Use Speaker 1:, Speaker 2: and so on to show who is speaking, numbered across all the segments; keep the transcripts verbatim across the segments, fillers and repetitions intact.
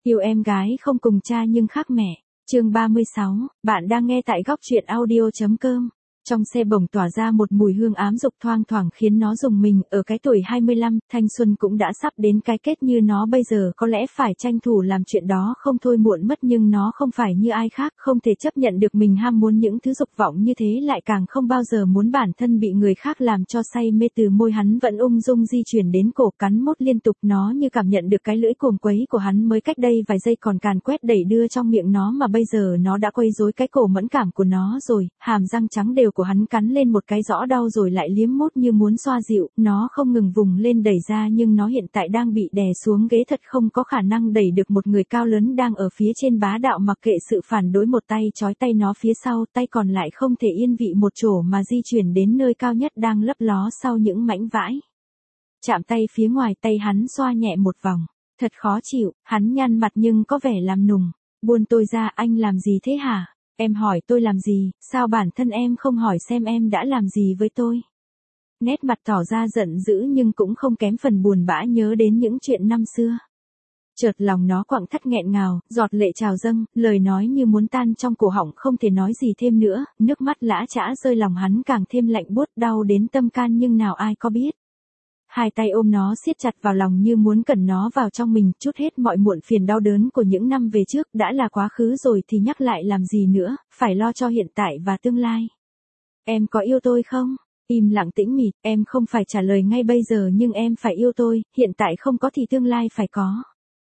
Speaker 1: Yêu em gái không cùng cha nhưng khác mẹ. Chương ba mươi sáu, bạn đang nghe tại góc truyện audio.com. Trong xe bồng tỏa ra một mùi hương ám dục thoang thoảng khiến nó rùng mình. Ở cái tuổi hai mươi lăm, thanh xuân cũng đã sắp đến cái kết như nó bây giờ có lẽ phải tranh thủ làm chuyện đó không thôi muộn mất, nhưng nó không phải như ai khác, không thể chấp nhận được mình ham muốn những thứ dục vọng như thế, lại càng không bao giờ muốn bản thân bị người khác làm cho say mê. Từ môi hắn vẫn ung dung di chuyển đến cổ, cắn mốt liên tục, nó như cảm nhận được cái lưỡi cuồng quấy của hắn mới cách đây vài giây còn càn quét đẩy đưa trong miệng nó, mà bây giờ nó đã quấy rối cái cổ mẫn cảm của nó rồi. Hàm răng trắng đều của hắn cắn lên một cái rõ đau rồi lại liếm mốt như muốn xoa dịu, nó không ngừng vùng lên đẩy ra, nhưng nó hiện tại đang bị đè xuống ghế, thật không có khả năng đẩy được một người cao lớn đang ở phía trên bá đạo mặc kệ sự phản đối. Một tay trói tay nó phía sau, tay còn lại không thể yên vị một chỗ mà di chuyển đến nơi cao nhất đang lấp ló sau những mảnh vải. Chạm tay phía ngoài, tay hắn xoa nhẹ một vòng, thật khó chịu. Hắn nhăn mặt nhưng có vẻ làm nùng. Buông tôi ra, anh làm gì thế hả? Em hỏi tôi làm gì, sao bản thân em không hỏi xem em đã làm gì với tôi? Nét mặt tỏ ra giận dữ nhưng cũng không kém phần buồn bã nhớ đến những chuyện năm xưa. Chợt lòng nó quặn thắt nghẹn ngào, giọt lệ trào dâng, lời nói như muốn tan trong cổ họng, không thể nói gì thêm nữa, nước mắt lã chã rơi, lòng hắn càng thêm lạnh buốt đau đến tâm can, nhưng nào ai có biết. Hai tay ôm nó siết chặt vào lòng như muốn cẩn nó vào trong mình, trút hết mọi muộn phiền đau đớn của những năm về trước, đã là quá khứ rồi thì nhắc lại làm gì nữa, phải lo cho hiện tại và tương lai. Em có yêu tôi không? Im lặng tĩnh mịch, em không phải trả lời ngay bây giờ, nhưng em phải yêu tôi, hiện tại không có thì tương lai phải có.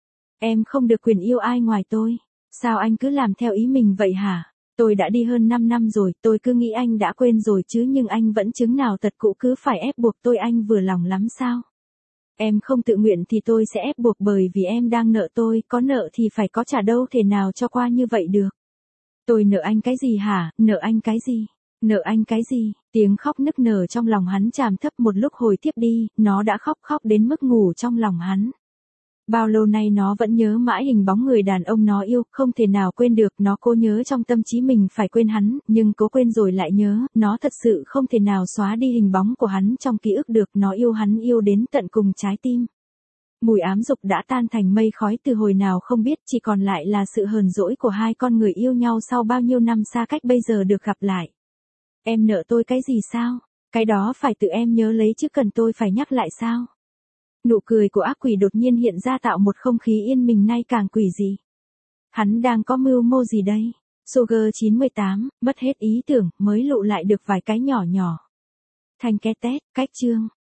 Speaker 1: Em không được quyền yêu ai ngoài tôi. Sao anh cứ làm theo ý mình vậy hả? Tôi đã đi hơn năm năm rồi, tôi cứ nghĩ anh đã quên rồi chứ, nhưng anh vẫn chứng nào tật cũ, cứ phải ép buộc tôi. Anh vừa lòng lắm sao? Em không tự nguyện thì tôi sẽ ép buộc, bởi vì em đang nợ tôi, có nợ thì phải có trả, đâu thể nào cho qua như vậy được. Tôi nợ anh cái gì hả? Nợ anh cái gì? Nợ anh cái gì? Tiếng khóc nức nở trong lòng hắn tràm thấp một lúc hồi tiếp đi, nó đã khóc khóc đến mức ngủ trong lòng hắn. Bao lâu nay nó vẫn nhớ mãi hình bóng người đàn ông nó yêu, không thể nào quên được. Nó cố nhớ trong tâm trí mình phải quên hắn, nhưng cố quên rồi lại nhớ, nó thật sự không thể nào xóa đi hình bóng của hắn trong ký ức được. Nó yêu hắn, yêu đến tận cùng trái tim. Mùi ám dục đã tan thành mây khói từ hồi nào không biết, chỉ còn lại là sự hờn dỗi của hai con người yêu nhau sau bao nhiêu năm xa cách bây giờ được gặp lại. Em nợ tôi cái gì sao? Cái đó phải tự em nhớ lấy chứ cần tôi phải nhắc lại sao? Nụ cười của ác quỷ đột nhiên hiện ra, tạo một không khí yên bình nay càng quỷ dị. Hắn đang có mưu mô gì đây? Sugar chín mươi tám, mất hết ý tưởng, mới lụ lại được vài cái nhỏ nhỏ. Thanh két tét, cách chương.